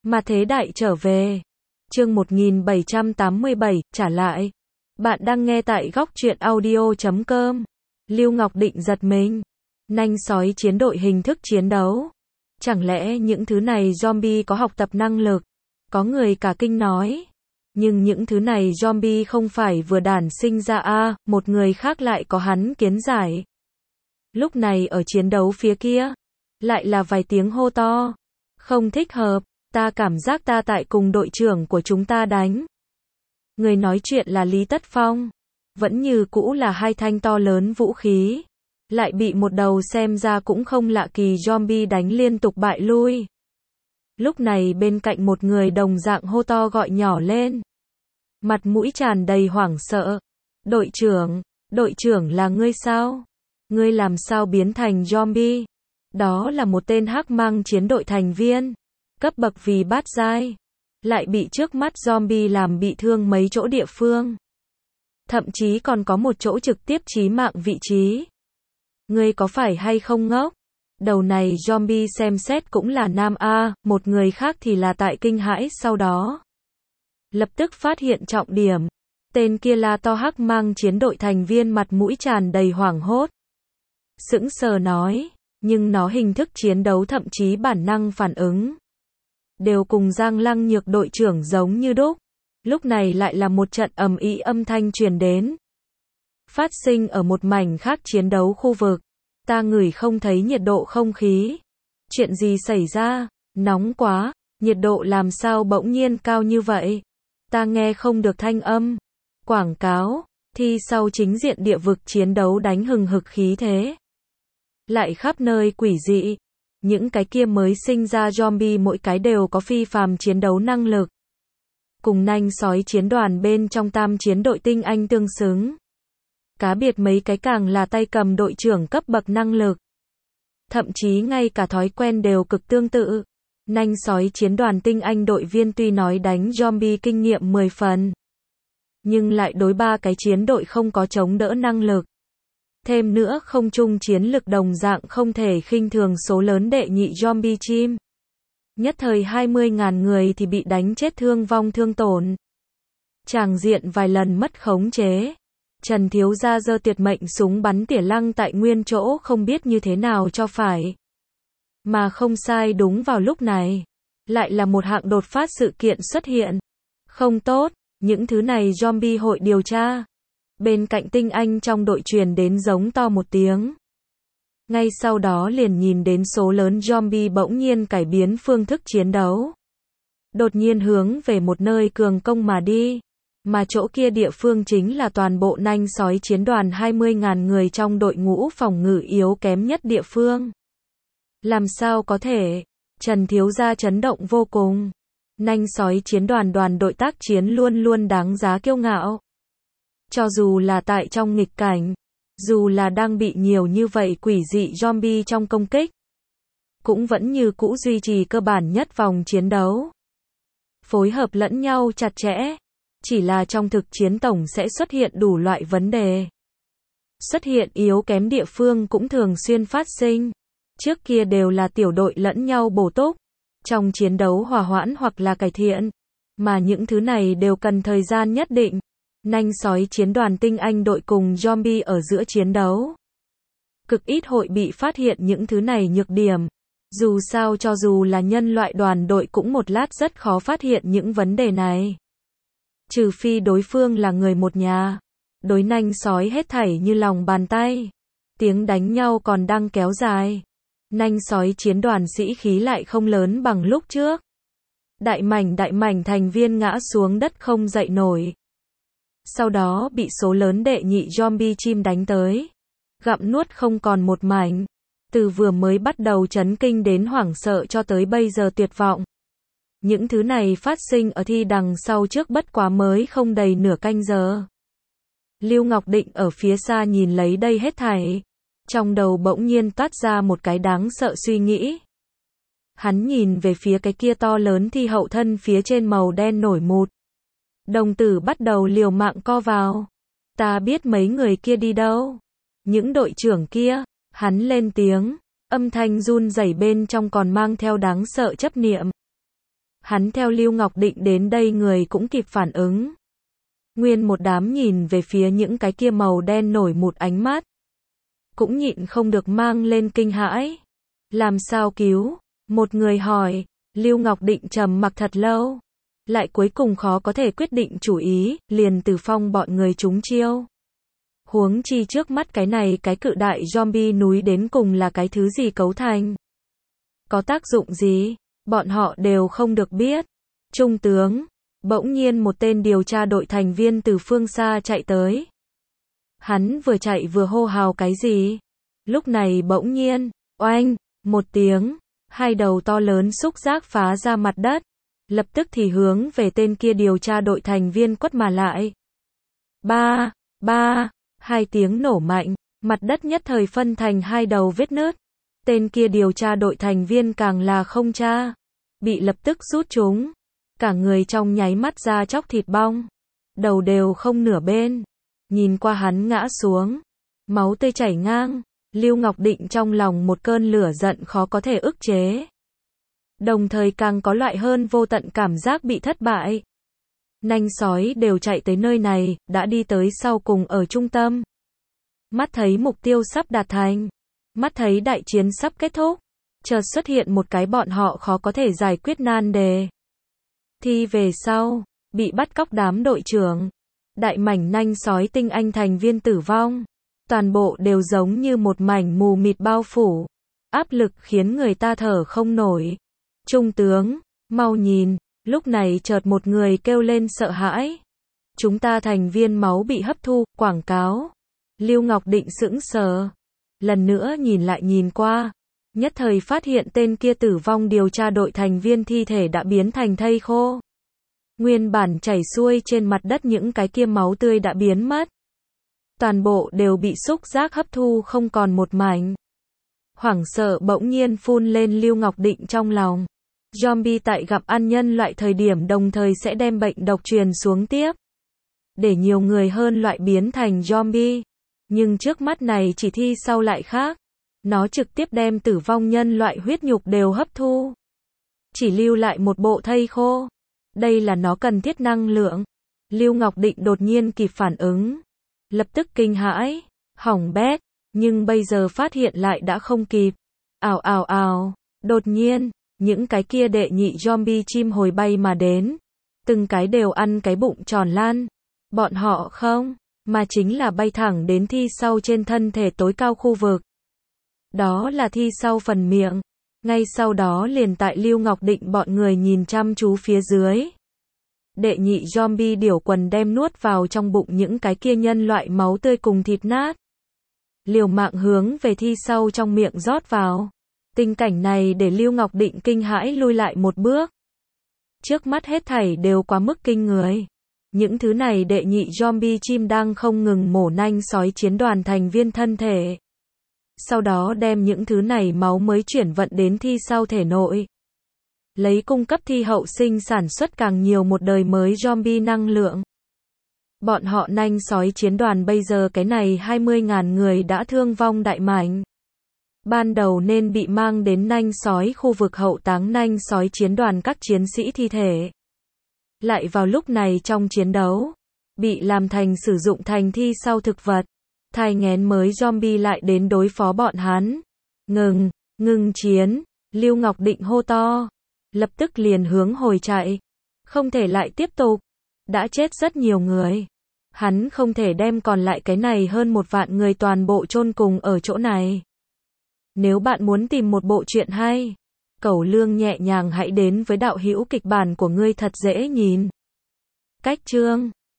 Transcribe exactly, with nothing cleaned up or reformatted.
Mà thế đại trở về. Chương một nghìn bảy trăm tám mươi bảy, trả lại. Bạn đang nghe tại góc truyện audio chấm com. Lưu Ngọc Định giật mình. Nanh sói chiến đội hình thức chiến đấu. Chẳng lẽ những thứ này zombie có học tập năng lực? Có người cả kinh nói. Nhưng những thứ này zombie không phải vừa đản sinh ra a, à, một người khác lại có hắn kiến giải. Lúc này ở chiến đấu phía kia, lại là vài tiếng hô to. Không thích hợp, ta cảm giác ta tại cùng đội trưởng của chúng ta đánh. Người nói chuyện là Lý Tất Phong. Vẫn như cũ là hai thanh to lớn vũ khí. Lại bị một đầu xem ra cũng không lạ kỳ zombie đánh liên tục bại lui. Lúc này bên cạnh một người đồng dạng hô to gọi nhỏ lên. Mặt mũi tràn đầy hoảng sợ. Đội trưởng, đội trưởng là ngươi sao? Ngươi làm sao biến thành zombie? Đó là một tên hắc mang chiến đội thành viên. Cấp bậc vì bát giai. Lại bị trước mắt zombie làm bị thương mấy chỗ địa phương. Thậm chí còn có một chỗ trực tiếp chí mạng vị trí. Ngươi có phải hay không ngốc? Đầu này zombie xem xét cũng là nam A, một người khác thì là tại kinh hãi sau đó. Lập tức phát hiện trọng điểm. Tên kia là to hắc mang chiến đội thành viên mặt mũi tràn đầy hoảng hốt. Sững sờ nói, nhưng nó hình thức chiến đấu thậm chí bản năng phản ứng. Đều cùng Giang Lăng Nhược đội trưởng giống như đúc. Lúc này lại là một trận ầm ĩ âm thanh truyền đến. Phát sinh ở một mảnh khác chiến đấu khu vực. Ta ngửi không thấy nhiệt độ không khí. Chuyện gì xảy ra? Nóng quá, nhiệt độ làm sao bỗng nhiên cao như vậy? Ta nghe không được thanh âm. Quảng cáo, thi sau chính diện địa vực chiến đấu đánh hừng hực khí thế. Lại khắp nơi quỷ dị. Những cái kia mới sinh ra zombie mỗi cái đều có phi phàm chiến đấu năng lực. Cùng nanh sói chiến đoàn bên trong tam chiến đội tinh anh tương xứng. Cá biệt mấy cái càng là tay cầm đội trưởng cấp bậc năng lực. Thậm chí ngay cả thói quen đều cực tương tự. Nanh sói chiến đoàn tinh anh đội viên tuy nói đánh zombie kinh nghiệm mười phần. Nhưng lại đối ba cái chiến đội không có chống đỡ năng lực. Thêm nữa không chung chiến lực đồng dạng không thể khinh thường số lớn đệ nhị zombie chim. Nhất thời hai mươi nghìn người thì bị đánh chết thương vong thương tổn. Tràng diện vài lần mất khống chế. Trần thiếu gia giơ tuyệt mệnh súng bắn tỉa lăng tại nguyên chỗ không biết như thế nào cho phải. Mà không sai đúng vào lúc này. Lại là một hạng đột phát sự kiện xuất hiện. Không tốt, những thứ này zombie hội điều tra. Bên cạnh tinh anh trong đội truyền đến giống to một tiếng. Ngay sau đó liền nhìn đến số lớn zombie bỗng nhiên cải biến phương thức chiến đấu. Đột nhiên hướng về một nơi cường công mà đi. Mà chỗ kia địa phương chính là toàn bộ nanh sói chiến đoàn hai mươi nghìn người trong đội ngũ phòng ngự yếu kém nhất địa phương. Làm sao có thể? Trần thiếu gia chấn động vô cùng. Nanh sói chiến đoàn đoàn đội tác chiến luôn luôn đáng giá kiêu ngạo. Cho dù là tại trong nghịch cảnh, dù là đang bị nhiều như vậy quỷ dị zombie trong công kích, cũng vẫn như cũ duy trì cơ bản nhất vòng chiến đấu. Phối hợp lẫn nhau chặt chẽ. Chỉ là trong thực chiến tổng sẽ xuất hiện đủ loại vấn đề. Xuất hiện yếu kém địa phương cũng thường xuyên phát sinh. Trước kia đều là tiểu đội lẫn nhau bổ túc. Trong chiến đấu hòa hoãn hoặc là cải thiện. Mà những thứ này đều cần thời gian nhất định. Nanh sói chiến đoàn tinh anh đội cùng zombie ở giữa chiến đấu. Cực ít hội bị phát hiện những thứ này nhược điểm. Dù sao cho dù là nhân loại đoàn đội cũng một lát rất khó phát hiện những vấn đề này. Trừ phi đối phương là người một nhà. Đối nanh sói hết thảy như lòng bàn tay. Tiếng đánh nhau còn đang kéo dài. Nanh sói chiến đoàn sĩ khí lại không lớn bằng lúc trước. Đại mảnh đại mảnh thành viên ngã xuống đất không dậy nổi. Sau đó bị số lớn đệ nhị zombie chim đánh tới. Gặm nuốt không còn một mảnh. Từ vừa mới bắt đầu chấn kinh đến hoảng sợ cho tới bây giờ tuyệt vọng. Những thứ này phát sinh ở thi đằng sau trước bất quá mới không đầy nửa canh giờ. Lưu Ngọc Định ở phía xa nhìn lấy đây hết thảy. Trong đầu bỗng nhiên toát ra một cái đáng sợ suy nghĩ. Hắn nhìn về phía cái kia to lớn thi hậu thân phía trên màu đen nổi mụt. Đồng tử bắt đầu liều mạng co vào. Ta biết mấy người kia đi đâu. Những đội trưởng kia, hắn lên tiếng. Âm thanh run rẩy bên trong còn mang theo đáng sợ chấp niệm. Hắn theo Lưu Ngọc Định đến đây người cũng kịp phản ứng. Nguyên một đám nhìn về phía những cái kia màu đen nổi một ánh mắt. Cũng nhịn không được mang lên kinh hãi. Làm sao cứu? Một người hỏi. Lưu Ngọc Định trầm mặc thật lâu. Lại cuối cùng khó có thể quyết định chủ ý, liền Từ Phong bọn người trúng chiêu. Huống chi trước mắt cái này cái cự đại zombie núi đến cùng là cái thứ gì cấu thành. Có tác dụng gì? Bọn họ đều không được biết. Trung tướng. Bỗng nhiên một tên điều tra đội thành viên từ phương xa chạy tới. Hắn vừa chạy vừa hô hào cái gì? Lúc này bỗng nhiên, oanh, một tiếng, hai đầu to lớn xúc giác phá ra mặt đất. Lập tức thì hướng về tên kia điều tra đội thành viên quất mà lại. Ba, ba, hai tiếng nổ mạnh, mặt đất nhất thời phân thành hai đầu vết nứt. Tên kia điều tra đội thành viên càng là không tra. Bị lập tức rút chúng. Cả người trong nháy mắt ra chóc thịt bong. Đầu đều không nửa bên. Nhìn qua hắn ngã xuống. Máu tươi chảy ngang. Lưu Ngọc Định trong lòng một cơn lửa giận khó có thể ức chế. Đồng thời càng có loại hơn vô tận cảm giác bị thất bại. Nanh sói đều chạy tới nơi này, đã đi tới sau cùng ở trung tâm. Mắt thấy mục tiêu sắp đạt thành. Mắt thấy đại chiến sắp kết thúc. Chợt xuất hiện một cái bọn họ khó có thể giải quyết nan đề. Thì về sau, bị bắt cóc đám đội trưởng. Đại mảnh nanh sói tinh anh thành viên tử vong. Toàn bộ đều giống như một mảnh mù mịt bao phủ. Áp lực khiến người ta thở không nổi. Trung tướng, mau nhìn, lúc này chợt một người kêu lên sợ hãi. Chúng ta thành viên máu bị hấp thu, quảng cáo. Lưu Ngọc Định sững sờ. Lần nữa nhìn lại nhìn qua. Nhất thời phát hiện tên kia tử vong điều tra đội thành viên thi thể đã biến thành thây khô. Nguyên bản chảy xuôi trên mặt đất những cái kia máu tươi đã biến mất. Toàn bộ đều bị xúc giác hấp thu không còn một mảnh. Hoảng sợ bỗng nhiên phun lên Lưu Ngọc Định trong lòng. Zombie tại gặp ăn nhân loại thời điểm đồng thời sẽ đem bệnh độc truyền xuống tiếp. Để nhiều người hơn loại biến thành zombie. Nhưng trước mắt này chỉ thi sau lại khác. Nó trực tiếp đem tử vong nhân loại huyết nhục đều hấp thu. Chỉ lưu lại một bộ thây khô. Đây là nó cần thiết năng lượng. Lưu Ngọc Định đột nhiên kịp phản ứng. Lập tức kinh hãi. Hỏng bét. Nhưng bây giờ phát hiện lại đã không kịp. Ào ào ào. Đột nhiên. Những cái kia đệ nhị zombie chim hồi bay mà đến. Từng cái đều ăn cái bụng tròn lan. Bọn họ không. Mà chính là bay thẳng đến thi sau trên thân thể tối cao khu vực. Đó là thi sau phần miệng. Ngay sau đó liền tại Lưu Ngọc Định bọn người nhìn chăm chú phía dưới. Đệ nhị zombie điểu quần đem nuốt vào trong bụng những cái kia nhân loại máu tươi cùng thịt nát. Liều mạng hướng về thi sau trong miệng rót vào. Tình cảnh này để Lưu Ngọc Định kinh hãi lui lại một bước. Trước mắt hết thảy đều quá mức kinh người. Những thứ này đệ nhị zombie chim đang không ngừng mổ nanh sói chiến đoàn thành viên thân thể. Sau đó đem những thứ này máu mới chuyển vận đến thi sau thể nội. Lấy cung cấp thi hậu sinh sản xuất càng nhiều một đời mới zombie năng lượng. Bọn họ nanh sói chiến đoàn bây giờ cái này hai mươi nghìn người đã thương vong đại mảnh. Ban đầu nên bị mang đến nanh sói khu vực hậu táng nanh sói chiến đoàn các chiến sĩ thi thể. Lại vào lúc này trong chiến đấu, bị làm thành sử dụng thành thi sau thực vật. Thai nghén mới zombie lại đến đối phó bọn hắn. Ngừng, ngừng chiến, Lưu Ngọc Định hô to. Lập tức liền hướng hồi chạy. Không thể lại tiếp tục. Đã chết rất nhiều người. Hắn không thể đem còn lại cái này hơn một vạn người toàn bộ chôn cùng ở chỗ này. Nếu bạn muốn tìm một bộ truyện hay, Cẩu Lương nhẹ nhàng hãy đến với đạo hữu kịch bản của ngươi thật dễ nhìn. Cách chương